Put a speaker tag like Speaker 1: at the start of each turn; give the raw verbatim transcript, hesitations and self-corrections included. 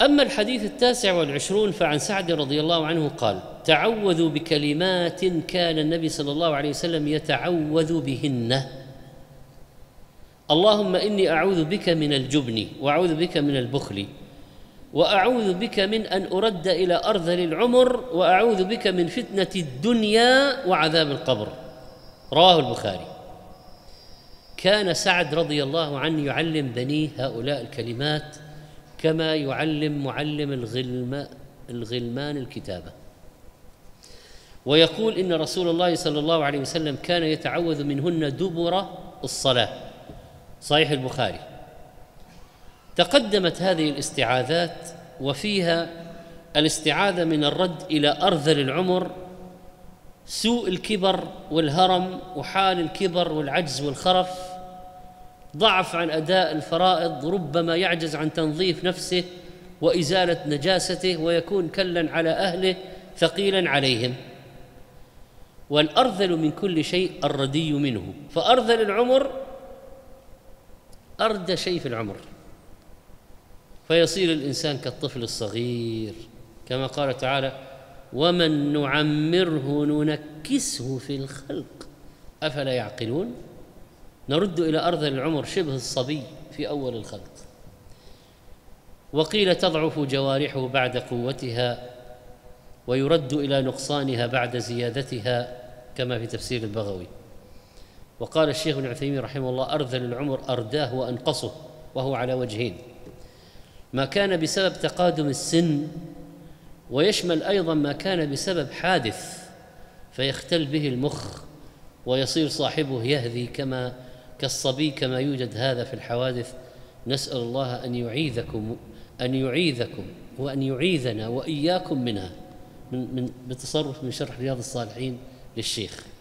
Speaker 1: أما الحديث التاسع والعشرون فعن سعد رضي الله عنه قال: تعوذوا بكلمات كان النبي صلى الله عليه وسلم يتعوذ بهن: اللهم إني أعوذ بك من الجبن، وأعوذ بك من البخل، وأعوذ بك من أن أرد إلى أرذل العمر، وأعوذ بك من فتنة الدنيا وعذاب القبر. رواه البخاري. كان سعد رضي الله عنه يعلم بنيه هؤلاء الكلمات كما يعلم معلم الغلم الغلمان الكتابة، ويقول إن رسول الله صلى الله عليه وسلم كان يتعوذ منهن دبر الصلاة. صحيح البخاري. تقدمت هذه الاستعاذات وفيها الاستعاذة من الرد إلى أرذل العمر، سوء الكبر والهرم وحال الكبر والعجز والخرف، ضعف عن أداء الفرائض، ربما يعجز عن تنظيف نفسه وإزالة نجاسته ويكون كلا على أهله ثقيلا عليهم. والأرذل من كل شيء الردي منه، فأرذل العمر أردى شيء في العمر، فيصير الإنسان كالطفل الصغير، كما قال تعالى: ومن نعمره ننكسه في الخلق أفلا يعقلون. نرد إلى أرذل العمر شبه الصبي في أول الخلق. وقيل تضعف جوارحه بعد قوتها، ويرد إلى نقصانها بعد زيادتها، كما في تفسير البغوي. وقال الشيخ ابن عثيمين رحمه الله: أرذل العمر أرداه وأنقصه، وهو على وجهين: ما كان بسبب تقادم السن، ويشمل أيضا ما كان بسبب حادث فيختل به المخ ويصير صاحبه يهذي كما كالصبي، كما يوجد هذا في الحوادث. نسأل الله أن يعيذكم أن يعيذكم وأن يعيذنا وإياكم منها، من, من بتصرف من شرح رياض الصالحين للشيخ.